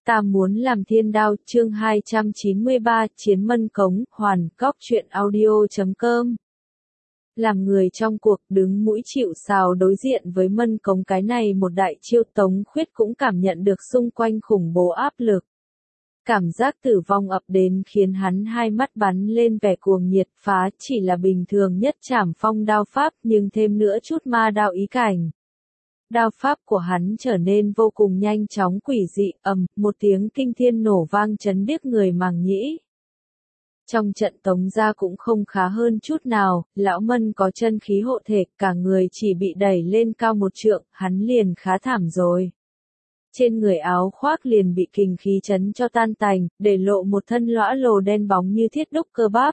Ta muốn làm thiên đao, chương 293, Chiến Mân Cống, Hoàn, Cóc truyện audio.com. Làm người trong cuộc đứng mũi chịu sào đối diện với Mân Cống cái này một đại chiêu, Tống Khuyết cũng cảm nhận được xung quanh khủng bố áp lực. Cảm giác tử vong ập đến khiến hắn hai mắt bắn lên vẻ cuồng nhiệt, phá chỉ là bình thường nhất trảm phong đao pháp nhưng thêm nữa chút ma đao ý cảnh. Đao pháp của hắn trở nên vô cùng nhanh chóng quỷ dị, một tiếng kinh thiên nổ vang chấn điếc người màng nhĩ. Trong trận Tống gia cũng không khá hơn chút nào, lão Mân có chân khí hộ thể, cả người chỉ bị đẩy lên cao một trượng, hắn liền khá thảm rồi. Trên người áo khoác liền bị kình khí chấn cho tan tành, để lộ một thân lõa lồ đen bóng như thiết đúc cơ bắp.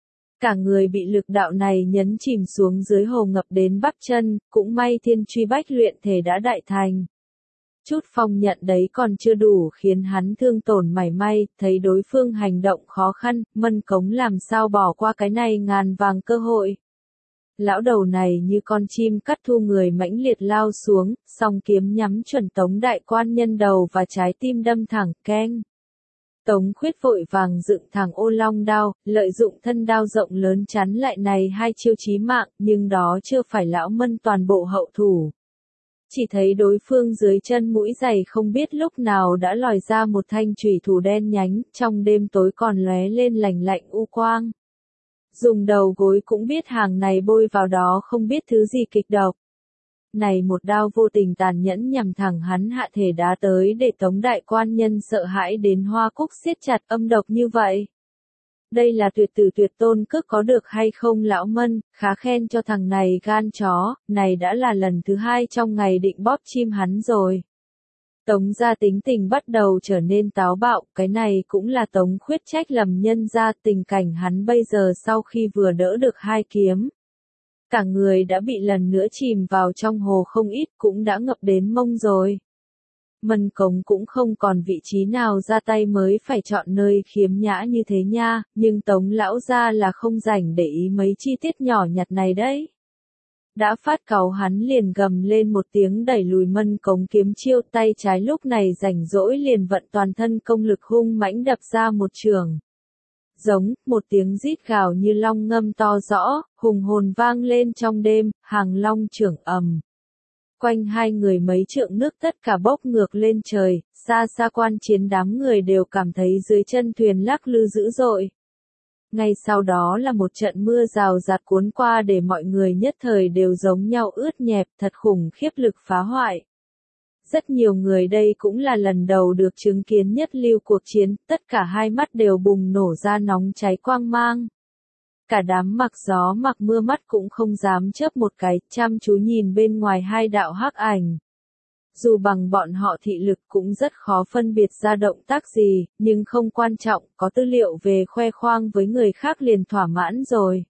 Cả người bị lực đạo này nhấn chìm xuống dưới hồ ngập đến bắp chân, cũng may thiên truy bách luyện thể đã đại thành. Chút phong nhận đấy còn chưa đủ khiến hắn thương tổn mảy may, thấy đối phương hành động khó khăn, Mân Cống làm sao bỏ qua cái này ngàn vàng cơ hội. Lão đầu này như con chim cắt thu người mãnh liệt lao xuống, song kiếm nhắm chuẩn Tống đại quan nhân đầu và trái tim đâm thẳng, keng. Tống Khuyết vội vàng dựng thẳng ô long đao, lợi dụng thân đao rộng lớn chắn lại này hai chiêu chí mạng, nhưng đó chưa phải lão Mân toàn bộ hậu thủ. Chỉ thấy đối phương dưới chân mũi giày không biết lúc nào đã lòi ra một thanh chùy thủ đen nhánh, trong đêm tối còn lóe lên lành lạnh u quang. Dùng đầu gối cũng biết hàng này bôi vào đó không biết thứ gì kịch độc. Này một đao vô tình tàn nhẫn nhằm thẳng hắn hạ thể đá tới để Tống đại quan nhân sợ hãi đến hoa cúc siết chặt, âm độc như vậy. Đây là tuyệt tử tuyệt tôn cước có được hay không lão Mân, khá khen cho thằng này gan chó, này đã là lần thứ hai trong ngày định bóp chim hắn rồi. Tống gia tính tình bắt đầu trở nên táo bạo, cái này cũng là Tống Khuyết trách lầm nhân ra, tình cảnh hắn bây giờ sau khi vừa đỡ được hai kiếm. Cả người đã bị lần nữa chìm vào trong hồ không ít, cũng đã ngập đến mông rồi. Mân Cống cũng không còn vị trí nào ra tay mới phải chọn nơi khiếm nhã như thế nha, nhưng Tống lão gia là không rảnh để ý mấy chi tiết nhỏ nhặt này đấy. Đã phát cáu hắn liền gầm lên một tiếng đẩy lùi Mân Cống kiếm chiêu, tay trái lúc này rảnh rỗi liền vận toàn thân công lực hung mãnh đập ra một chưởng. Giống, một tiếng rít gào như long ngâm to rõ, hùng hồn vang lên trong đêm, hàng long chưởng ầm. Quanh hai người mấy trượng nước tất cả bốc ngược lên trời, xa xa quan chiến đám người đều cảm thấy dưới chân thuyền lắc lư dữ dội. Ngay sau đó là một trận mưa rào rạt cuốn qua để mọi người nhất thời đều giống nhau ướt nhẹp, thật khủng khiếp lực phá hoại. Rất nhiều người đây cũng là lần đầu được chứng kiến nhất lưu cuộc chiến, tất cả hai mắt đều bùng nổ ra nóng cháy quang mang. Cả đám mặc gió mặc mưa mắt cũng không dám chớp một cái, chăm chú nhìn bên ngoài hai đạo hắc ảnh. Dù bằng bọn họ thị lực cũng rất khó phân biệt ra động tác gì, nhưng không quan trọng, có tư liệu về khoe khoang với người khác liền thỏa mãn rồi.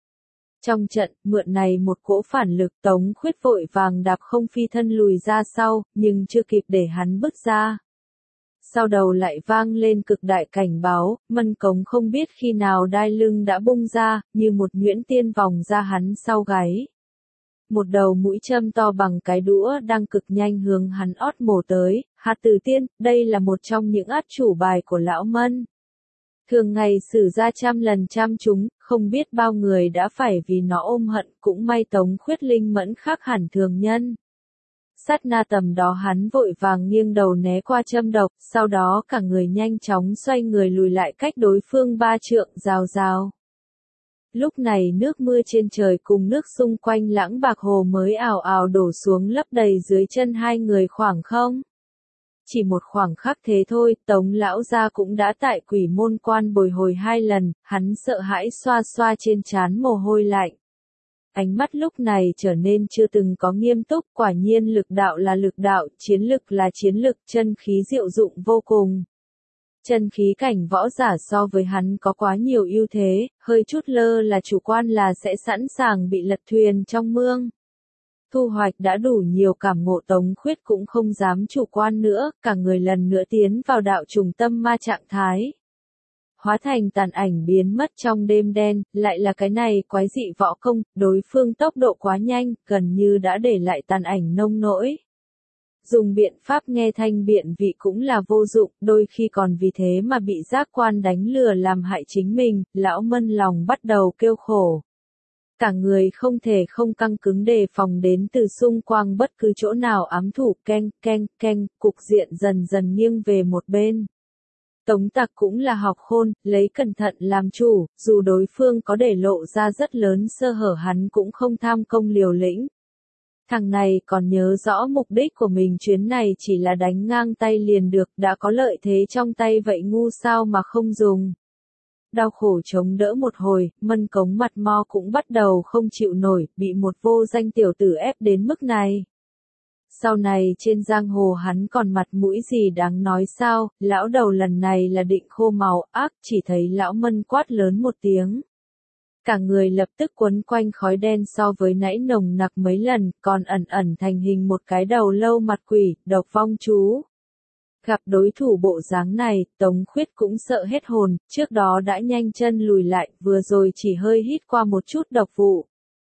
Trong trận, mượn này một cỗ phản lực, Tống Khuyết vội vàng đạp không phi thân lùi ra sau, nhưng chưa kịp để hắn bước ra. Sau đầu lại vang lên cực đại cảnh báo, Mân Cống không biết khi nào đai lưng đã bung ra, như một nhuyễn tiên vòng ra hắn sau gáy. Một đầu mũi châm to bằng cái đũa đang cực nhanh hướng hắn ót mổ tới, hạt tử tiên, đây là một trong những át chủ bài của lão Mân. Thường ngày sử ra trăm lần trăm chúng, không biết bao người đã phải vì nó ôm hận, cũng may Tống Khuyết linh mẫn khác hẳn thường nhân. Sát na tầm đó hắn vội vàng nghiêng đầu né qua châm độc, sau đó cả người nhanh chóng xoay người lùi lại cách đối phương 3 trượng, rào rào. Lúc này nước mưa trên trời cùng nước xung quanh lãng bạc hồ mới ào ào đổ xuống lấp đầy dưới chân hai người khoảng không. Chỉ một khoảng khắc thế thôi, Tống lão gia cũng đã tại Quỷ Môn Quan bồi hồi 2 lần, hắn sợ hãi xoa xoa trên trán mồ hôi lạnh. Ánh mắt lúc này trở nên chưa từng có nghiêm túc, quả nhiên lực đạo là lực đạo, chiến lực là chiến lực, chân khí diệu dụng vô cùng. Chân khí cảnh võ giả so với hắn có quá nhiều ưu thế, hơi chút lơ là chủ quan là sẽ sẵn sàng bị lật thuyền trong mương. Thu hoạch đã đủ nhiều cảm ngộ, Tống Khuyết cũng không dám chủ quan nữa, cả người lần nữa tiến vào đạo trùng tâm ma trạng thái. Hóa thành tàn ảnh biến mất trong đêm đen, lại là cái này quái dị võ công, đối phương tốc độ quá nhanh, gần như đã để lại tàn ảnh nông nỗi. dùng biện pháp nghe thanh biện vị cũng là vô dụng, đôi khi còn vì thế mà bị giác quan đánh lừa làm hại chính mình, lão Mân lòng bắt đầu kêu khổ. Cả người không thể không căng cứng đề phòng đến từ xung quanh bất cứ chỗ nào ám thủ keng keng keng, cục diện dần dần nghiêng về một bên. Tống Tặc cũng là học khôn, lấy cẩn thận làm chủ, dù đối phương có để lộ ra rất lớn sơ hở hắn cũng không tham công liều lĩnh. Thằng này còn nhớ rõ mục đích của mình chuyến này chỉ là đánh ngang tay liền được, đã có lợi thế trong tay vậy ngu sao mà không dùng. Đau khổ chống đỡ một hồi, Mân Cống mặt mo cũng bắt đầu không chịu nổi, bị một vô danh tiểu tử ép đến mức này. Sau này trên giang hồ hắn còn mặt mũi gì đáng nói sao, lão đầu lần này là định khô màu ác, chỉ thấy lão Mân quát lớn một tiếng. Cả người lập tức quấn quanh khói đen so với nãy nồng nặc mấy lần, còn ẩn ẩn thành hình một cái đầu lâu mặt quỷ, độc vong chú. Gặp đối thủ bộ dáng này, Tống Khuyết cũng sợ hết hồn, trước đó đã nhanh chân lùi lại, vừa rồi chỉ hơi hít qua một chút độc vụ.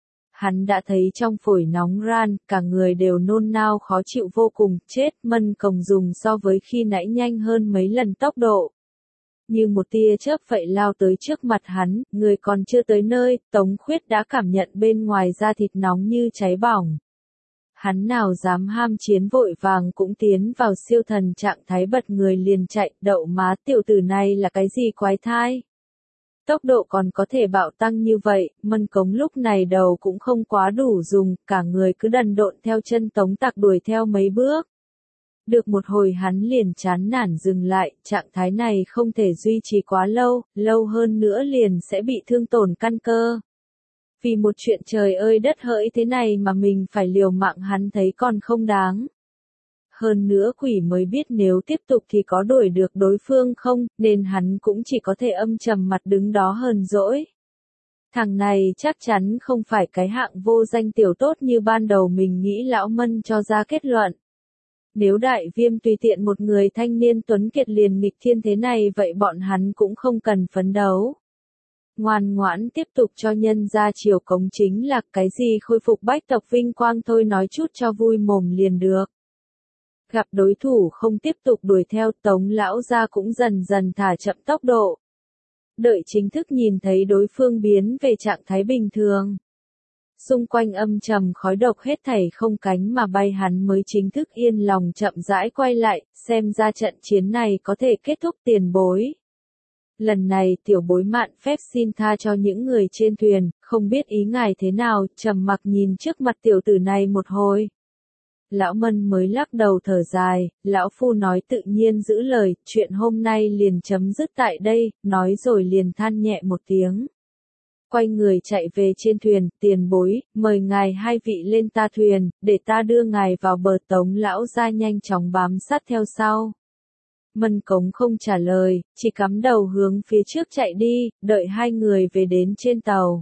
Hắn đã thấy trong phổi nóng ran, cả người đều nôn nao khó chịu vô cùng, chết, Mân Cống dùng so với khi nãy nhanh hơn mấy lần tốc độ. Như một tia chớp vậy lao tới trước mặt hắn, người còn chưa tới nơi, Tống Khuyết đã cảm nhận bên ngoài da thịt nóng như cháy bỏng. Hắn nào dám ham chiến, vội vàng cũng tiến vào siêu thần trạng thái, bật người liền chạy, đậu má tiểu tử này là cái gì quái thai. Tốc độ còn có thể bạo tăng như vậy, Mân Cống lúc này đầu cũng không quá đủ dùng, cả người cứ đần độn theo chân Tống Tặc đuổi theo mấy bước. Được một hồi hắn liền chán nản dừng lại, trạng thái này không thể duy trì quá lâu, lâu hơn nữa liền sẽ bị thương tổn căn cơ. Vì một chuyện trời ơi đất hỡi thế này mà mình phải liều mạng, hắn thấy còn không đáng. Hơn nữa quỷ mới biết nếu tiếp tục thì có đuổi được đối phương không, nên hắn cũng chỉ có thể âm trầm mặt đứng đó hờn dỗi. Thằng này chắc chắn không phải cái hạng vô danh tiểu tốt như ban đầu mình nghĩ, lão Mân cho ra kết luận. Nếu Đại Viêm tùy tiện một người thanh niên tuấn kiệt liền nghịch thiên thế này vậy bọn hắn cũng không cần phấn đấu. Ngoan ngoãn tiếp tục cho nhân ra chiều cống chính là cái gì khôi phục bách tộc vinh quang thôi, nói chút cho vui mồm liền được. Gặp đối thủ không tiếp tục đuổi theo, Tống lão gia cũng dần dần thả chậm tốc độ. Đợi chính thức nhìn thấy đối phương biến về trạng thái bình thường. Xung quanh âm trầm khói độc hết thảy không cánh mà bay, hắn mới chính thức yên lòng chậm rãi quay lại, xem ra trận chiến này có thể kết thúc. Tiền bối. Lần này tiểu bối mạn phép xin tha cho những người trên thuyền, không biết ý ngài thế nào, trầm mặc nhìn trước mặt tiểu tử này một hồi. Lão Mân mới lắc đầu thở dài, lão phu nói tự nhiên giữ lời, chuyện hôm nay liền chấm dứt tại đây, nói rồi liền than nhẹ một tiếng. Quay người chạy về trên thuyền, tiền bối, mời ngài hai vị lên ta thuyền, để ta đưa ngài vào bờ. Tống lão ra nhanh chóng bám sát theo sau. Mân Cống không trả lời, chỉ cắm đầu hướng phía trước chạy đi, đợi hai người về đến trên tàu.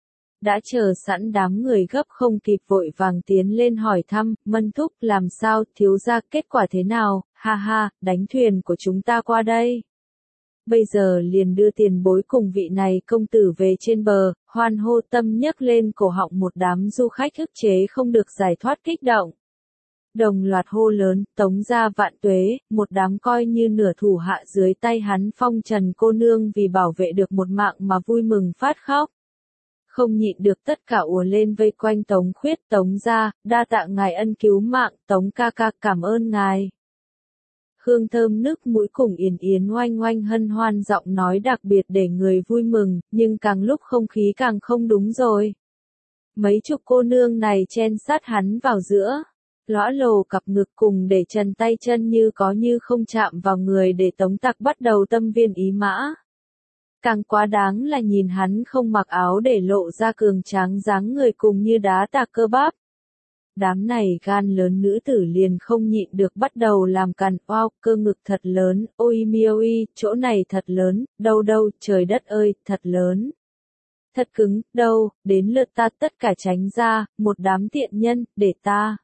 Đã chờ sẵn đám người gấp không kịp vội vàng tiến lên hỏi thăm, Mân thúc làm sao, thiếu gia kết quả thế nào, ha ha, đánh thuyền của chúng ta qua đây. Bây giờ liền đưa tiền bối cùng vị này công tử về trên bờ, hoan hô tâm nhấc lên cổ họng, một đám du khách ức chế không được giải thoát kích động. Đồng loạt hô lớn, Tống gia vạn tuế, một đám coi như nửa thủ hạ dưới tay hắn phong trần cô nương vì bảo vệ được một mạng mà vui mừng phát khóc. Không nhịn được tất cả ùa lên vây quanh Tống Khuyết. Tống gia, đa tạ ngài ân cứu mạng, Tống ca ca cảm ơn ngài. Hương thơm nước mũi cùng Yến Yến oanh oanh hân hoan, giọng nói đặc biệt để người vui mừng, nhưng càng lúc không khí càng không đúng rồi. Mấy chục cô nương này chen sát hắn vào giữa, lõa lồ cặp ngực cùng để trần tay chân như có như không chạm vào người, để Tống Tặc bắt đầu tâm viên ý mã. Càng quá đáng là nhìn hắn không mặc áo để lộ ra cường tráng dáng người cùng như đá tạc cơ bắp. Đám này gan lớn nữ tử liền không nhịn được bắt đầu làm cằn, wow, cơ ngực thật lớn, ôi miêu chỗ này thật lớn, đâu đâu, trời đất ơi, thật lớn. Thật cứng, đâu, đến lượt ta tất cả tránh ra, một đám tiện nhân, để ta.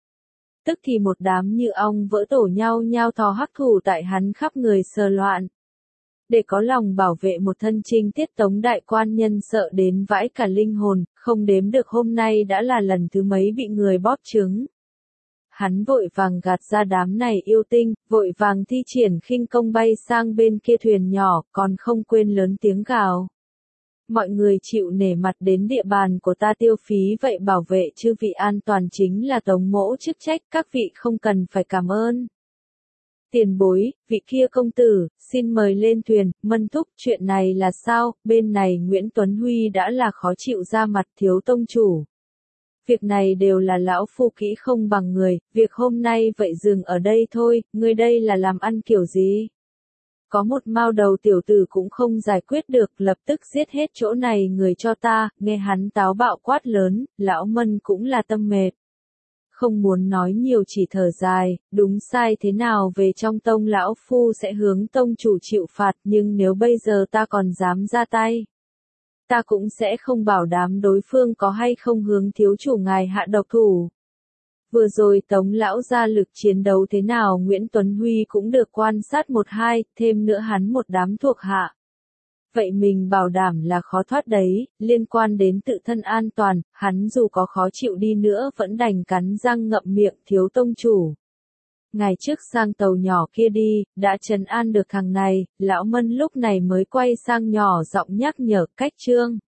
Tức thì một đám như ong vỡ tổ nhau nhao thò hắc thủ tại hắn khắp người sờ loạn. Để có lòng bảo vệ một thân trinh tiết, Tống đại quan nhân sợ đến vãi cả linh hồn, không đếm được hôm nay đã là lần thứ mấy bị người bóp trứng. hắn vội vàng gạt ra đám này yêu tinh, vội vàng thi triển khinh công bay sang bên kia thuyền nhỏ, còn không quên lớn tiếng gào. Mọi người chịu nể mặt đến địa bàn của ta tiêu phí vậy bảo vệ chư vị an toàn chính là Tống mỗ chức trách, các vị không cần phải cảm ơn. Tiền bối, vị kia công tử, xin mời lên thuyền, Mân thúc, chuyện này là sao, bên này Nguyễn Tuấn Huy đã là khó chịu ra mặt thiếu tông chủ. Việc này đều là lão phu kỹ không bằng người, việc hôm nay vậy dừng ở đây thôi, ngươi đây là làm ăn kiểu gì? Có một mao đầu tiểu tử cũng không giải quyết được, lập tức giết hết chỗ này người cho ta, nghe hắn táo bạo quát lớn, lão Mân cũng là tâm mệt. Không muốn nói nhiều chỉ thở dài, đúng sai thế nào về trong tông lão phu sẽ hướng tông chủ chịu phạt, nhưng nếu bây giờ ta còn dám ra tay, ta cũng sẽ không bảo đảm đối phương có hay không hướng thiếu chủ ngài hạ độc thủ. Vừa rồi Tống lão ra lực chiến đấu thế nào Nguyễn Tuấn Huy cũng được quan sát một hai, thêm nữa hắn một đám thuộc hạ. Vậy mình bảo đảm là khó thoát đấy, liên quan đến tự thân an toàn, hắn dù có khó chịu đi nữa vẫn đành cắn răng ngậm miệng thiếu tông chủ. Ngày trước sang tàu nhỏ kia đi, đã trấn an được thằng này, lão Mân lúc này mới quay sang nhỏ giọng nhắc nhở Cách Trương.